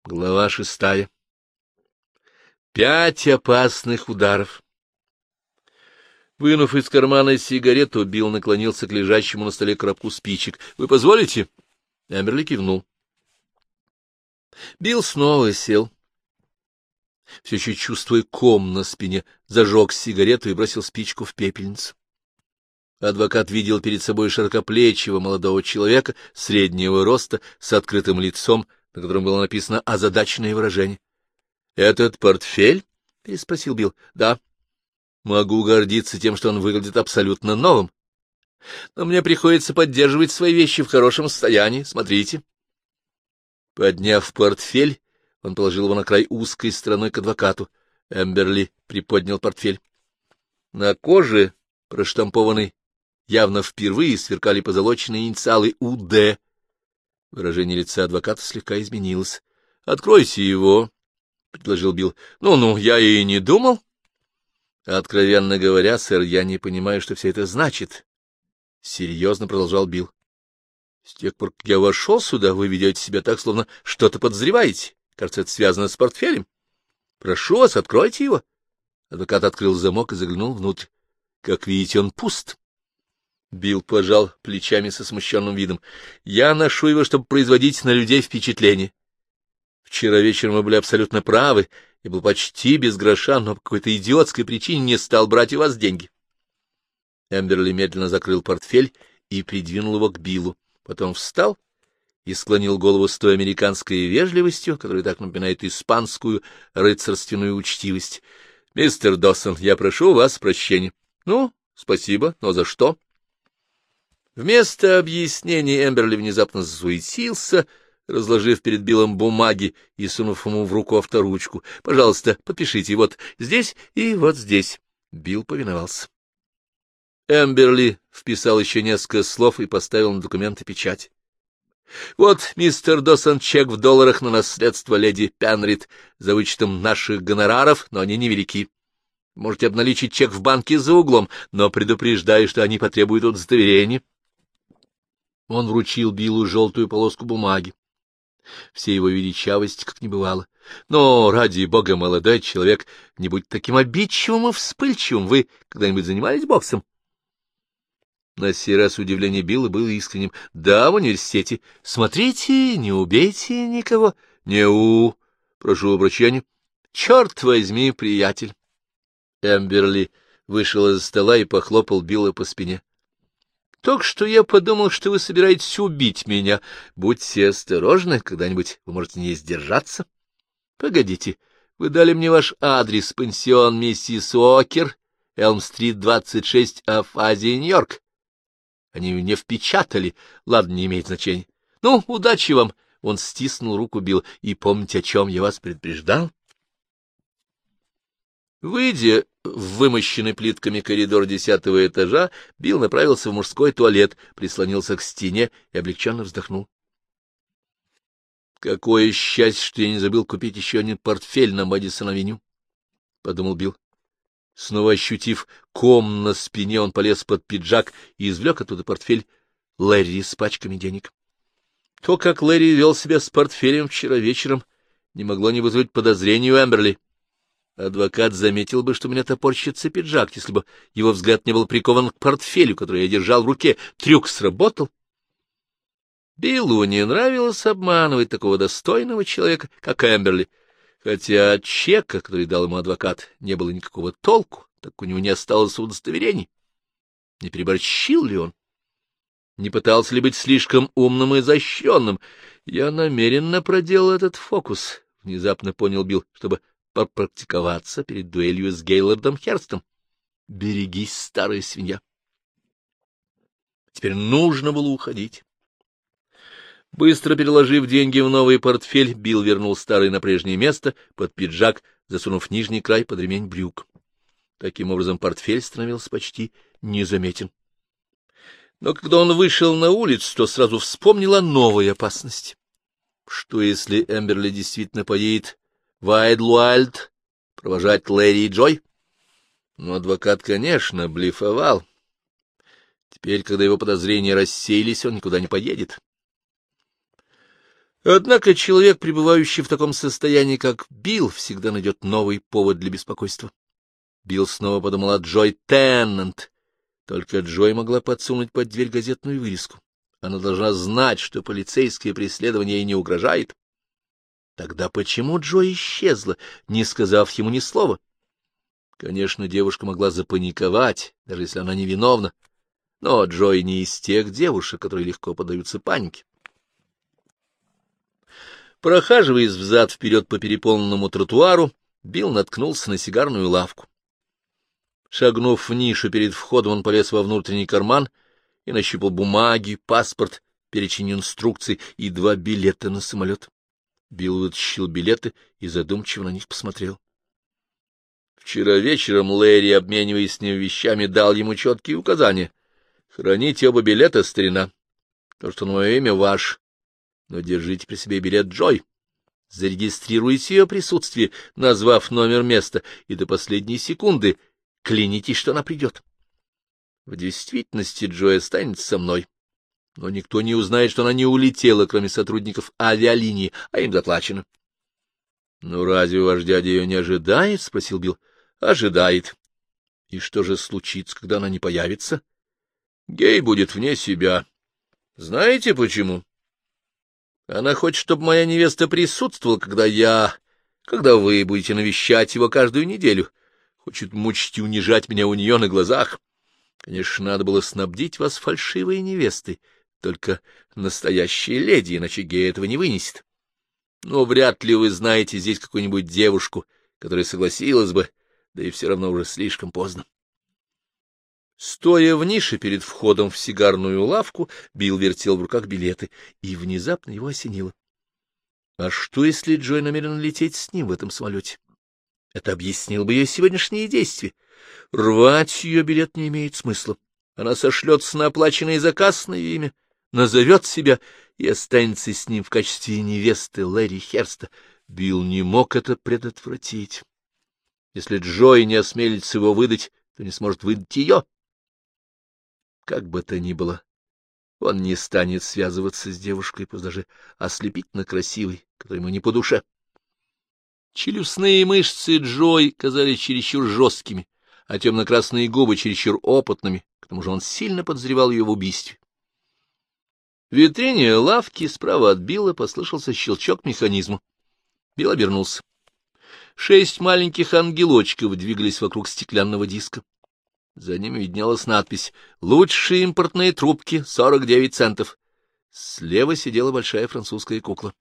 Глава 6. 5 опасных ударов. Вынув из кармана сигарету, Билл наклонился к лежащему на столе коробку спичек. — Вы позволите? Эмберли кивнул. Билл снова сел, все еще чувствуя ком на спине, зажег сигарету и бросил спичку в пепельницу. Адвокат видел перед собой широкоплечего молодого человека среднего роста с открытым лицом, на котором было написано озадаченное выражение. — Этот портфель? — переспросил Билл. — Да. Могу гордиться тем, что он выглядит абсолютно новым. Но мне приходится поддерживать свои вещи в хорошем состоянии. Смотрите. Подняв портфель, он положил его на край узкой стороной к адвокату. Эмберли приподнял портфель. На коже, проштампованной явно впервые, сверкали позолоченные инициалы УД. Выражение лица адвоката слегка изменилось. — Откройте его, — предложил Билл. — Ну, я и не думал. — Откровенно говоря, сэр, я не понимаю, что все это значит. — серьезно продолжал Билл. — С тех пор, как я вошел сюда, вы ведете себя так, словно что-то подозреваете. Кажется, это связано с портфелем. Прошу вас, откройте его. Адвокат открыл замок и заглянул внутрь. Как видите, он пуст. Билл пожал плечами со смущенным видом. — Я ношу его, чтобы производить на людей впечатление. Вчера вечером вы были абсолютно правы. Я был почти без гроша, но по какой-то идиотской причине не стал брать у вас деньги. Эмберли медленно закрыл портфель и придвинул его к Биллу. Потом встал и склонил голову с той американской вежливостью, которая так напоминает испанскую рыцарственную учтивость. — Мистер Доссон, я прошу у вас прощения. — Ну, спасибо, но за что? Вместо объяснений Эмберли внезапно засуетился, разложив перед Биллом бумаги и сунув ему в руку авторучку. — Пожалуйста, подпишите вот здесь и вот здесь. Билл повиновался. Эмберли вписал еще несколько слов и поставил на документы печать. — Вот, мистер Доссон, чек в долларах на наследство леди Пенрид за вычетом наших гонораров, но они невелики. Можете обналичить чек в банке за углом, но предупреждаю, что они потребуют удостоверения. Он вручил Биллу желтую полоску бумаги. Всей его величавости как не бывало. Но, ради бога, молодой человек, не будь таким обидчивым и вспыльчивым. Вы когда-нибудь занимались боксом? На сей раз удивление Билла было искренним. — Да, в университете. Смотрите, не убейте никого. — прошу прощения. — Черт возьми, приятель. Эмберли вышел из-за стола и похлопал Билла по спине. — Только что я подумал, что вы собираетесь убить меня. Будьте осторожны, когда-нибудь вы можете не сдержаться. Погодите, вы дали мне ваш адрес, пансион миссис Уокер, Элм-стрит, 26, Афазия, Нью-Йорк. Они ее не впечатали. Ладно, не имеет значения. Ну, удачи вам. Он стиснул руку Билла. И помните, о чем я вас предупреждал? Выйдя в вымощенный плитками коридор 10-го этажа, Билл направился в мужской туалет, прислонился к стене и облегченно вздохнул. «Какое счастье, что я не забыл купить еще один портфель на Мэдисон-авеню», — подумал Билл. Снова ощутив ком на спине, он полез под пиджак и извлек оттуда портфель Лэри с пачками денег. То, как Лэри вел себя с портфелем вчера вечером, не могло не вызвать подозрений у Эмберли. Адвокат заметил бы, что у меня топорщится пиджак, если бы его взгляд не был прикован к портфелю, который я держал в руке. Трюк сработал. Биллу не нравилось обманывать такого достойного человека, как Эмберли, хотя от чека, который дал ему адвокат, не было никакого толку, так у него не осталось удостоверений. Не переборщил ли он? Не пытался ли быть слишком умным и изощренным? Я намеренно проделал этот фокус, — внезапно понял Билл, чтобы попрактиковаться перед дуэлью с Гейлордом Херстом. Берегись, старая свинья. Теперь нужно было уходить. Быстро переложив деньги в новый портфель, Билл вернул старый на прежнее место, под пиджак, засунув нижний край под ремень брюк. Таким образом, портфель становился почти незаметен. Но когда он вышел на улицу, то сразу вспомнил о новой опасности. Что, если Эмберли действительно поедет в Айдлуайлд провожать Лэри и Джой? Но адвокат, конечно, блефовал. Теперь, когда его подозрения рассеялись, он никуда не поедет. Однако человек, пребывающий в таком состоянии, как Билл, всегда найдет новый повод для беспокойства. Билл снова подумал о Джой Теннант. Только Джой могла подсунуть под дверь газетную вырезку. Она должна знать, что полицейское преследование ей не угрожает. Тогда почему Джой исчезла, не сказав ему ни слова? Конечно, девушка могла запаниковать, даже если она невиновна, но Джой не из тех девушек, которые легко поддаются панике. Прохаживаясь взад-вперед по переполненному тротуару, Билл наткнулся на сигарную лавку. Шагнув в нишу перед входом, он полез во внутренний карман и нащупал бумаги, паспорт, перечень инструкций и 2 билета на самолет. Билл вытащил билеты и задумчиво на них посмотрел. Вчера вечером Лэри, обмениваясь с ним вещами, дал ему четкие указания. Храните оба билета, старина. То, что на мое имя, ваш. Но держите при себе билет Джой. Зарегистрируйте ее присутствие, назвав номер места, и до последней секунды клянитесь, что она придет. В действительности Джой останется со мной, но никто не узнает, что она не улетела, кроме сотрудников авиалинии, а им заплачено. — Ну, разве ваш дядя ее не ожидает? — спросил Билл. — Ожидает. — И что же случится, когда она не появится? — Гей будет вне себя. Знаете почему? Она хочет, чтобы моя невеста присутствовала, когда вы будете навещать его каждую неделю. Хочет мучить и унижать меня у нее на глазах. Конечно, надо было снабдить вас фальшивой невестой, только настоящая леди, иначе Гей этого не вынесет. Но вряд ли вы знаете здесь какую-нибудь девушку, которая согласилась бы, да и все равно уже слишком поздно. Стоя в нише перед входом в сигарную лавку, Билл вертел в руках билеты, и внезапно его осенило. А что, если Джой намерена лететь с ним в этом самолете? Это объяснило бы ее сегодняшние действия. Рвать ее билет не имеет смысла. Она сошлется на оплаченный заказ на ее имя, назовет себя и останется с ним в качестве невесты Лэри Херста. Билл не мог это предотвратить. Если Джой не осмелится его выдать, то не сможет выдать ее. Как бы то ни было, он не станет связываться с девушкой, пусть даже ослепительно красивой, которая ему не по душе. Челюстные мышцы Джой казались чересчур жесткими, а темно-красные губы чересчур опытными, к тому же он сильно подозревал ее в убийстве. В витрине лавки справа от Билла послышался щелчок механизма. Билл обернулся. 6 маленьких ангелочков двигались вокруг стеклянного диска. За ними виднелась надпись «Лучшие импортные трубки, 49 центов». Слева сидела большая французская кукла.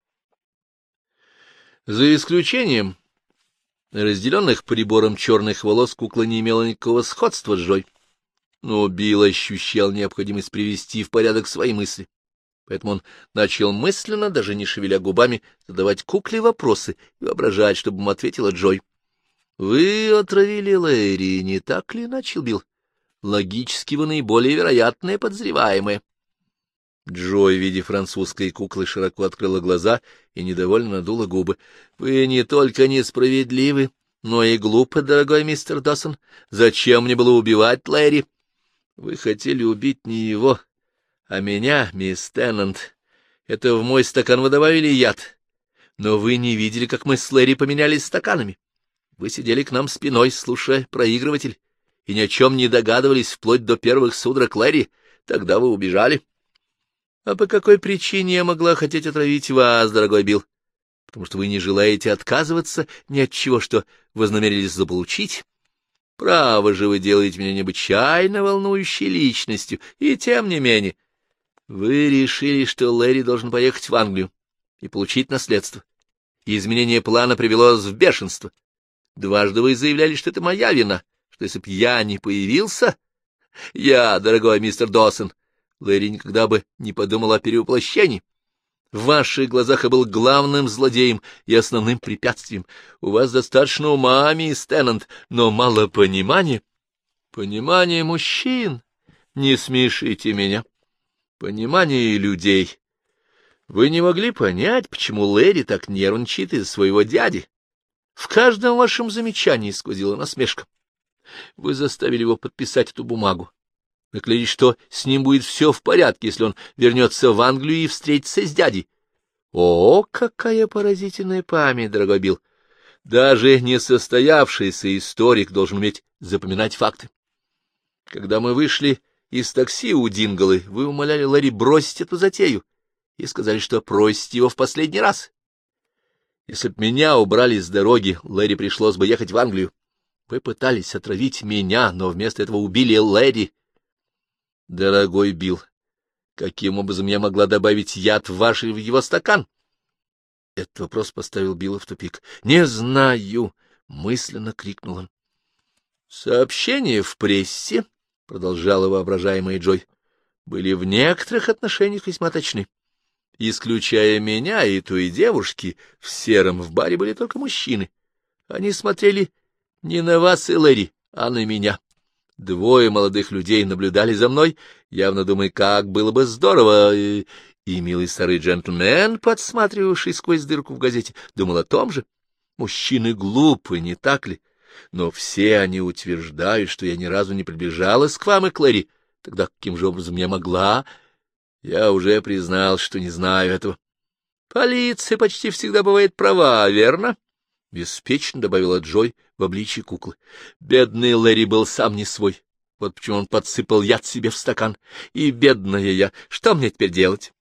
За исключением разделенных прибором черных волос, кукла не имела никакого сходства с Джой. Но Билл ощущал необходимость привести в порядок свои мысли. Поэтому он начал мысленно, даже не шевеля губами, задавать кукле вопросы и воображать, чтобы ему ответила Джой. — Вы отравили Лэри, не так ли? — начал Билл. — Логически вы наиболее вероятное подозреваемое. Джой, в виде французской куклы, широко открыла глаза и недовольно надула губы. — Вы не только несправедливы, но и глупы, дорогой мистер Доссон. Зачем мне было убивать Лэри? — Вы хотели убить не его, а меня, мисс Теннант. Это в мой стакан вы добавили яд. Но вы не видели, как мы с Лэри поменялись стаканами. Вы сидели к нам спиной, слушая проигрыватель, и ни о чем не догадывались вплоть до первых судорог Лэри. Тогда вы убежали. А по какой причине я могла хотеть отравить вас, дорогой Билл? Потому что вы не желаете отказываться ни от чего, что вознамерились заполучить? Право же, вы делаете меня необычайно волнующей личностью, и тем не менее. Вы решили, что Лэри должен поехать в Англию и получить наследство. И изменение плана привело вас в бешенство. Дважды вы заявляли, что это моя вина, что если б я не появился... Я, дорогой мистер Доссон, Лэри никогда бы не подумал о перевоплощении. В ваших глазах я был главным злодеем и основным препятствием. У вас достаточно ума, мисс Теннант, но мало понимания. Понимание мужчин. Не смешите меня. Понимание людей. Вы не могли понять, почему Лэри так нервничает из-за своего дяди. В каждом вашем замечании сквозила насмешка. Вы заставили его подписать эту бумагу. Вы клялись, что с ним будет все в порядке, если он вернется в Англию и встретится с дядей. О, какая поразительная память, дорогой Билл! Даже несостоявшийся историк должен уметь запоминать факты. Когда мы вышли из такси у Динголы, вы умоляли Ларри бросить эту затею и сказали, что просите его в последний раз. Если б меня убрали с дороги, Ларри пришлось бы ехать в Англию. Вы пытались отравить меня, но вместо этого убили Ларри. Дорогой Билл, каким образом я могла добавить яд в его стакан? Этот вопрос поставил Билла в тупик. — Не знаю, — мысленно крикнул он. — Сообщения в прессе, — продолжала воображаемая Джой, — были в некоторых отношениях весьма точны. Исключая меня и той девушки, в сером в баре были только мужчины. Они смотрели не на вас и Лэри, а на меня. Двое молодых людей наблюдали за мной, явно думая, как было бы здорово, и милый старый джентльмен, подсматривавший сквозь дырку в газете, думал о том же. Мужчины глупы, не так ли? Но все они утверждают, что я ни разу не приближалась к вам и к Лэри. Тогда каким же образом я могла? Я уже признал, что не знаю этого. Полиция почти всегда бывает права, верно? Беспечно добавила Джой в обличье куклы. Бедный Лэри был сам не свой. Вот почему он подсыпал яд себе в стакан. И бедная я, что мне теперь делать?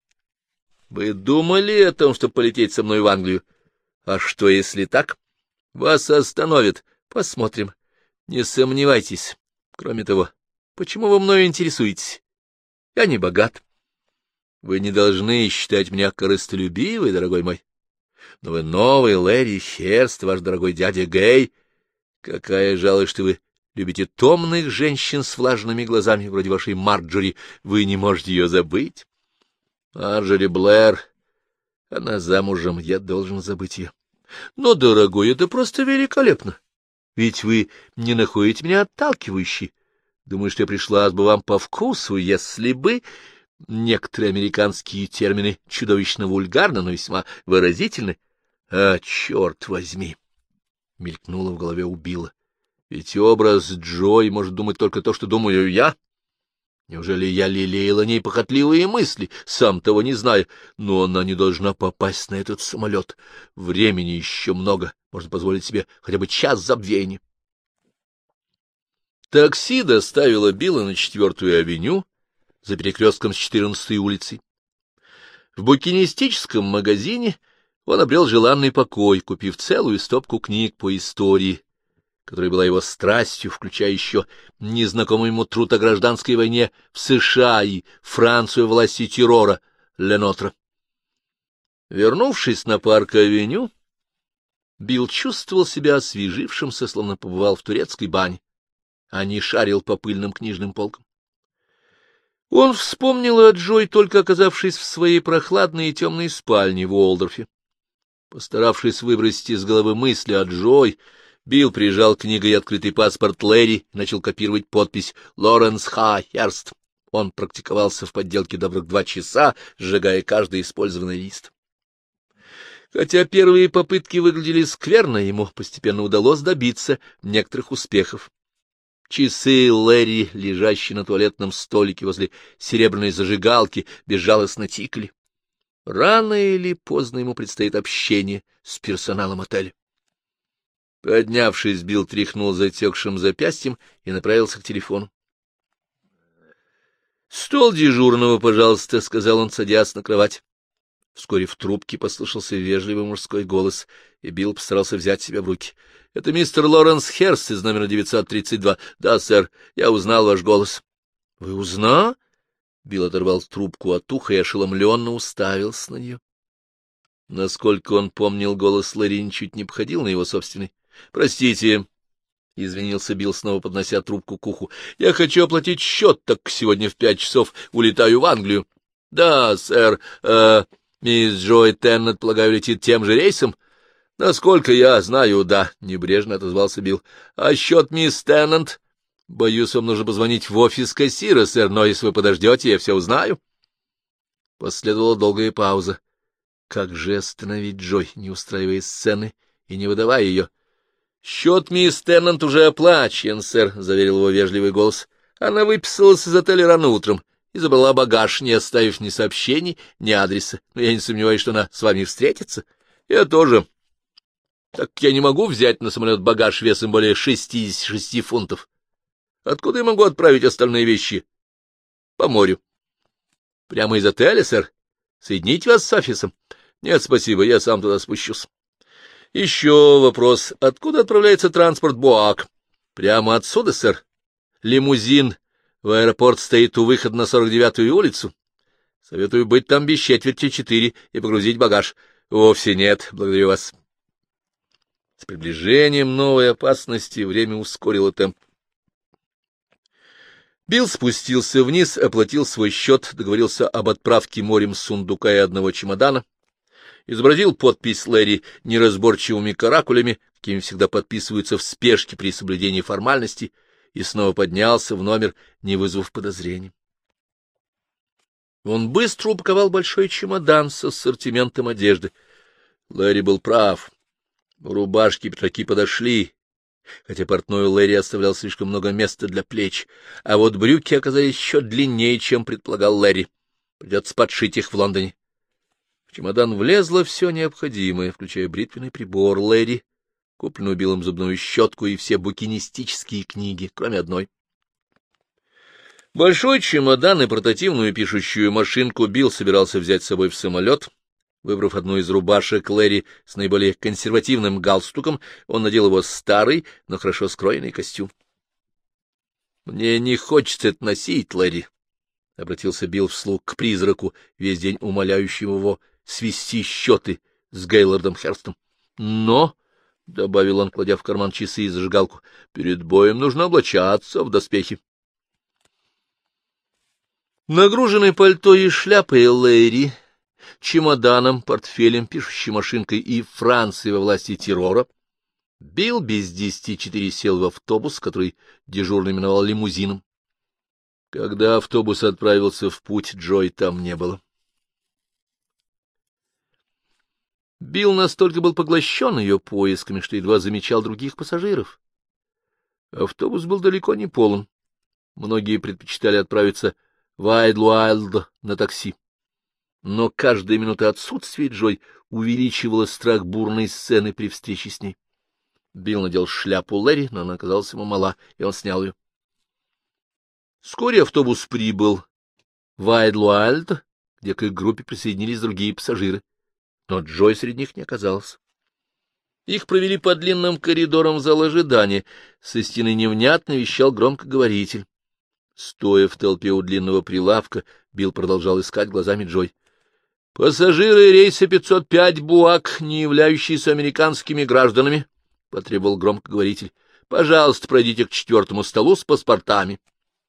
Вы думали о том, чтобы полететь со мной в Англию? А что, если так? Вас остановят. Посмотрим. Не сомневайтесь. Кроме того, почему вы мною интересуетесь? Я не богат. Вы не должны считать меня корыстолюбивой, дорогой мой. Но вы новый Лэри Херст, ваш дорогой дядя Гэй. Какая жалость, что вы любите томных женщин с влажными глазами, вроде вашей Марджори. Вы не можете ее забыть. Марджори Блэр, она замужем, я должен забыть ее. Но, дорогой, это просто великолепно. Ведь вы не находите меня отталкивающей. Думаю, что я пришлась бы вам по вкусу, если бы... Некоторые американские термины чудовищно вульгарны, но весьма выразительны. А, черт возьми! — мелькнуло в голове у Билла. Ведь образ Джой может думать только то, что думаю я. Неужели я лелеял о ней похотливые мысли, сам того не зная? Но она не должна попасть на этот самолет. Времени еще много, можно позволить себе хотя бы час забвения. Такси доставило Билла на 4-ю авеню, за перекрестком с 14-й улицей. В букинистическом магазине он обрел желанный покой, купив целую стопку книг по истории, которая была его страстью, включая еще незнакомый ему труд о гражданской войне в США и Францию власти террора Ленотра. Вернувшись на Парк-авеню, Билл чувствовал себя освежившимся, словно побывал в турецкой бане, а не шарил по пыльным книжным полкам. Он вспомнил о Джой, только оказавшись в своей прохладной и темной спальне в Уолдорфе. Постаравшись выбросить из головы мысли о Джой, Билл прижал книгой открытый паспорт Лэри и начал копировать подпись «Лоренс Х. Херст». Он практиковался в подделке добрых 2 часа, сжигая каждый использованный лист. Хотя первые попытки выглядели скверно, ему постепенно удалось добиться некоторых успехов. Часы Лэри, лежащие на туалетном столике возле серебряной зажигалки, безжалостно тикали. Рано или поздно ему предстоит общение с персоналом отеля. Поднявшись, Билл тряхнул затекшим запястьем и направился к телефону. — Стол дежурного, пожалуйста, — сказал он, садясь на кровать. Вскоре в трубке послышался вежливый мужской голос, и Билл постарался взять себя в руки. — Это мистер Лоренс Херст из номера 932. — Да, сэр, я узнал ваш голос. — Вы узнал? Билл оторвал трубку от уха и ошеломленно уставился на нее. Насколько он помнил, голос Лэри ничуть не походил на его собственный. — Простите, — извинился Билл, снова поднося трубку к уху. — Я хочу оплатить счет, так сегодня в 5 часов улетаю в Англию. — Да, сэр, мисс Джой Теннет, полагаю, летит тем же рейсом? — Насколько я знаю, да, — небрежно отозвался Билл. — А счет мисс Теннет? — Боюсь, вам нужно позвонить в офис кассира, сэр, но если вы подождете, я все узнаю. Последовала долгая пауза. Как же остановить Джой, не устраивая сцены и не выдавая ее? — Счет мисс Теннет уже оплачен, сэр, — заверил его вежливый голос. — Она выписалась из отеля рано утром и забрала багаж, не оставив ни сообщений, ни адреса. Но я не сомневаюсь, что она с вами встретится. Я тоже. Так я не могу взять на самолет багаж весом более 66 фунтов. Откуда я могу отправить остальные вещи? По морю. Прямо из отеля, сэр? Соедините вас с офисом? Нет, спасибо, я сам туда спущусь. Еще вопрос. Откуда отправляется транспорт БУАК? Прямо отсюда, сэр. Лимузин в аэропорт стоит у выхода на 49-ю улицу. Советую быть там без 3:45 и погрузить багаж. Вовсе нет, благодарю вас. С приближением новой опасности время ускорило темп. Билл спустился вниз, оплатил свой счет, договорился об отправке морем сундука и одного чемодана, изобразил подпись Лэри неразборчивыми каракулями, какими всегда подписываются в спешке при соблюдении формальностей, и снова поднялся в номер, не вызвав подозрений. Он быстро упаковал большой чемодан с ассортиментом одежды. Лэри был прав. Рубашки и пиджаки подошли, хотя портной Лэри оставлял слишком много места для плеч, а вот брюки оказались еще длиннее, чем предполагал Лэри. Придется подшить их в Лондоне. В чемодан влезло все необходимое, включая бритвенный прибор Лэри, купленную Биллом зубную щетку и все букинистические книги, кроме одной. Большой чемодан и портативную пишущую машинку Билл собирался взять с собой в самолет. Выбрав одну из рубашек Лэри с наиболее консервативным галстуком, он надел его старый, но хорошо скроенный костюм. — Мне не хочется это носить, Лэри, — обратился Билл вслух к призраку, весь день умоляющему его свести счеты с Гейлордом Херстом. — Но, — добавил он, кладя в карман часы и зажигалку, — перед боем нужно облачаться в доспехи. Нагруженный пальто и шляпой Лэри, чемоданом, портфелем, пишущей машинкой и Францией во власти террора, Билл без 10:04 сел в автобус, который дежурный именовал лимузином. Когда автобус отправился в путь, Джой там не было. Билл настолько был поглощен ее поисками, что едва замечал других пассажиров. Автобус был далеко не полон. Многие предпочитали отправиться в Айдлуайлд на такси. Но каждая минута отсутствия Джой увеличивала страх бурной сцены при встрече с ней. Билл надел шляпу Лэри, но она оказалась ему мала, и он снял ее. Вскоре автобус прибыл в Айдлуайлд, где к их группе присоединились другие пассажиры, но Джой среди них не оказалось. Их провели по длинным коридорам в зал ожидания. Со стены невнятно вещал громкоговоритель. Стоя в толпе у длинного прилавка, Билл продолжал искать глазами Джой. «Пассажиры рейса 505 БУАК, не являющиеся американскими гражданами», — потребовал громкоговоритель, — «пожалуйста, пройдите к 4-му столу с паспортами».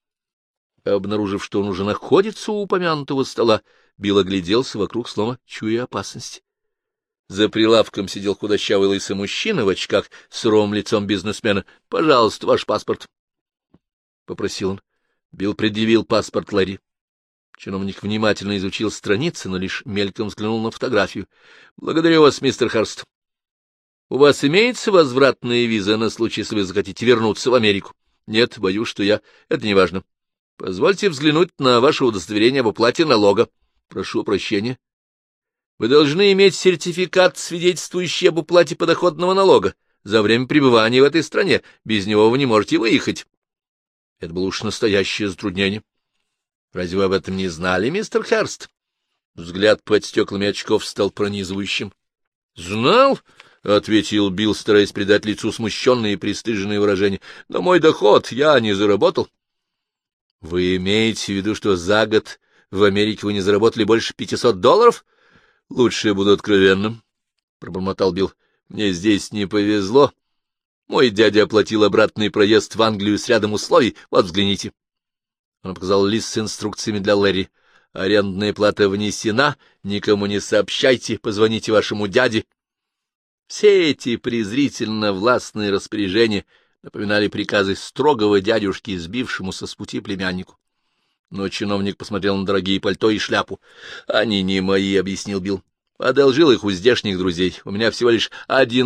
Обнаружив, что он уже находится у упомянутого стола, Билл огляделся вокруг, словно чуя опасность. За прилавком сидел худощавый лысый мужчина в очках с суровым лицом бизнесмена. «Пожалуйста, ваш паспорт», — попросил он. Билл предъявил паспорт Лэри. Чиновник внимательно изучил страницы, но лишь мельком взглянул на фотографию. — Благодарю вас, мистер Херст. — У вас имеется возвратная виза на случай, если вы захотите вернуться в Америку? — Нет, боюсь, что я... Это не важно. — Позвольте взглянуть на ваше удостоверение об уплате налога. — Прошу прощения. — Вы должны иметь сертификат, свидетельствующий об уплате подоходного налога за время пребывания в этой стране. Без него вы не можете выехать. Это было уж настоящее затруднение. Разве вы об этом не знали, мистер Херст? Взгляд под стеклами очков стал пронизывающим. — Знал, — ответил Билл, стараясь придать лицу смущенное и пристыженное выражение, — но мой доход я не заработал. — Вы имеете в виду, что за год в Америке вы не заработали больше $500? — Лучше я буду откровенным, — пробормотал Билл. — Мне здесь не повезло. Мой дядя оплатил обратный проезд в Англию с рядом условий. Вот, взгляните. Он показал лист с инструкциями для Лэри. Арендная плата внесена, никому не сообщайте, позвоните вашему дяде. Все эти презрительно властные распоряжения напоминали приказы строгого дядюшки, сбившемуся с пути племяннику. Но чиновник посмотрел на дорогие пальто и шляпу. — Они не мои, — объяснил Билл. — Одолжил их у здешних друзей. У меня всего лишь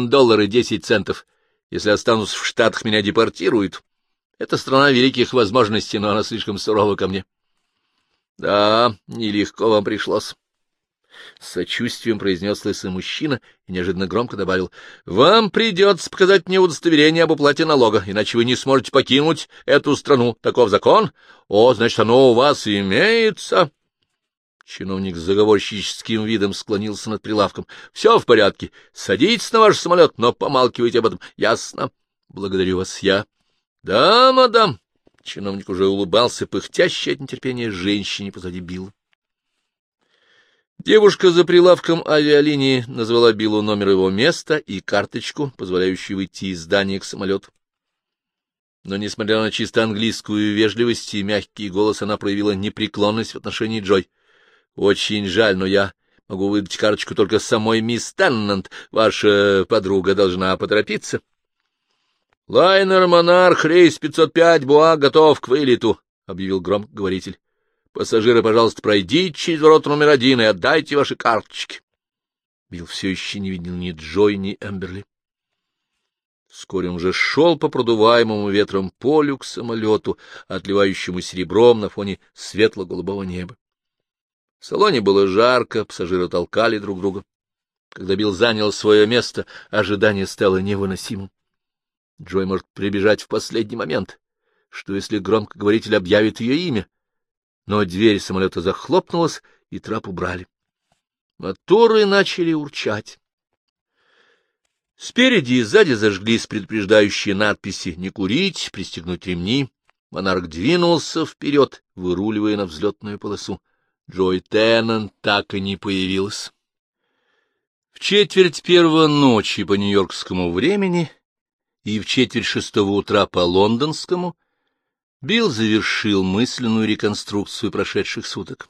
$1.10. Если останусь в Штатах, меня депортируют. Это страна великих возможностей, но она слишком сурова ко мне. — Да, нелегко вам пришлось. С сочувствием произнес лысый мужчина и неожиданно громко добавил: — Вам придется показать мне удостоверение об уплате налога, иначе вы не сможете покинуть эту страну. Таков закон? О, значит, оно у вас имеется. Чиновник с заговорщическим видом склонился над прилавком. — Все в порядке. Садитесь на ваш самолет, но помалкивайте об этом. Ясно. — Благодарю вас, я. — Да, мадам. Чиновник уже улыбался, пыхтящей от нетерпения женщине позади Билла. Девушка за прилавком авиалинии назвала Биллу номер его места и карточку, позволяющую выйти из здания к самолету. Но, несмотря на чисто английскую вежливость и мягкий голос, она проявила непреклонность в отношении Джой. — Очень жаль, но я могу выдать карточку только самой мисс Теннант. Ваша подруга должна поторопиться. — Лайнер «Монарх», рейс 505, Буа, готов к вылету, — объявил громкоговоритель. — Пассажиры, пожалуйста, пройдите через ворота номер 1 и отдайте ваши карточки. Билл все еще не видел ни Джой, ни Эмберли. Вскоре он уже шел по продуваемому ветром полю к самолету, отливающему серебром на фоне светло-голубого неба. В салоне было жарко, пассажиры толкали друг друга. Когда Билл занял свое место, ожидание стало невыносимым. Джой может прибежать в последний момент. Что, если громкоговоритель объявит ее имя? Но дверь самолета захлопнулась, и трап убрали. Моторы начали урчать. Спереди и сзади зажглись предупреждающие надписи «Не курить», «Пристегнуть ремни». Монарх двинулся вперед, выруливая на взлетную полосу. Джой Теннант так и не появилась. В 4:45 ночи по нью-йоркскому времени и в 5:45 утра по лондонскому Билл завершил мысленную реконструкцию прошедших суток.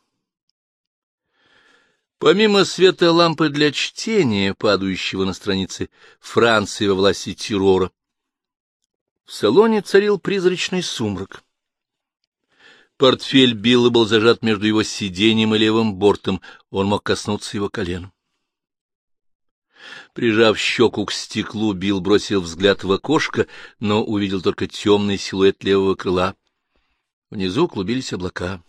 Помимо света лампы для чтения, падающего на страницы «Франции во власти террора», в салоне царил призрачный сумрак. Портфель Билла был зажат между его сиденьем и левым бортом, он мог коснуться его коленом. Прижав щеку к стеклу, Билл бросил взгляд в окошко, но увидел только темный силуэт левого крыла. Внизу клубились облака.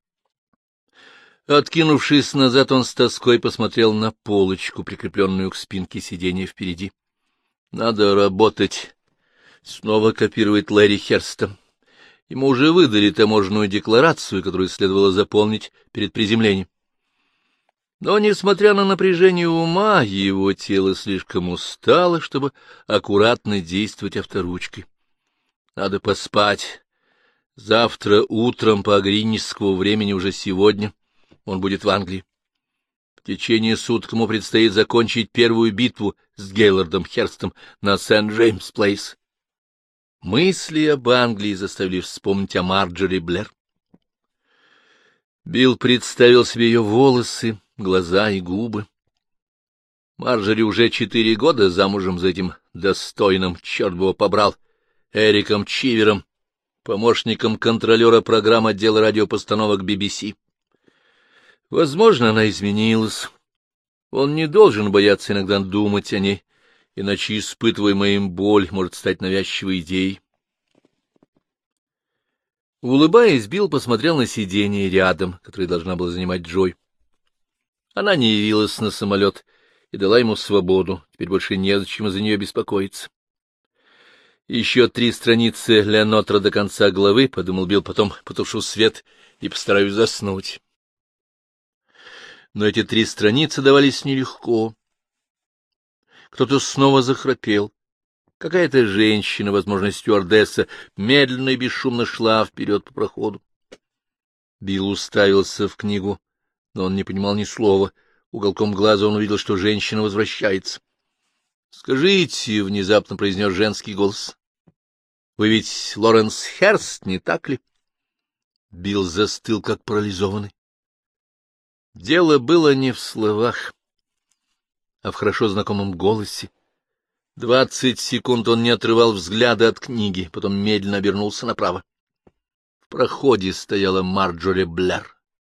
Откинувшись назад, он с тоской посмотрел на полочку, прикрепленную к спинке сиденья впереди. Надо работать. Снова копировать Лэри Херста. Ему уже выдали таможенную декларацию, которую следовало заполнить перед приземлением. Но, несмотря на напряжение ума, его тело слишком устало, чтобы аккуратно действовать авторучкой. Надо поспать. Завтра утром по гринвичскому времени, уже сегодня, он будет в Англии. В течение суток ему предстоит закончить первую битву с Гейлордом Херстом на Сент-Джеймс-Плейс. Мысли об Англии заставили вспомнить о Марджори Блэр. Билл представил себе ее волосы, глаза и губы. Марджори уже 4 года замужем за этим достойным, черт бы его побрал, Эриком Чивером, помощником контролера программ отдела радиопостановок BBC. Возможно, она изменилась. Он не должен бояться иногда думать о ней, иначе испытываемая им боль может стать навязчивой идеей. Улыбаясь, Билл посмотрел на сиденье рядом, которое должна была занимать Джой. Она не явилась на самолет и дала ему свободу, теперь больше незачем за нее беспокоиться. Еще 3 страницы Ленотра до конца главы, — подумал Билл, — потом потушу свет и постараюсь заснуть. Но эти 3 страницы давались нелегко. Кто-то снова захрапел. Какая-то женщина, возможно, стюардесса, медленно и бесшумно шла вперед по проходу. Билл уставился в книгу, но он не понимал ни слова. Уголком глаза он увидел, что женщина возвращается. — Скажите, — внезапно произнес женский голос, — вы ведь Лоренс Херст, не так ли? Билл застыл, как парализованный. Дело было не в словах, а в хорошо знакомом голосе. 20 секунд он не отрывал взгляда от книги, потом медленно обернулся направо. В проходе стояла Марджори Блэр.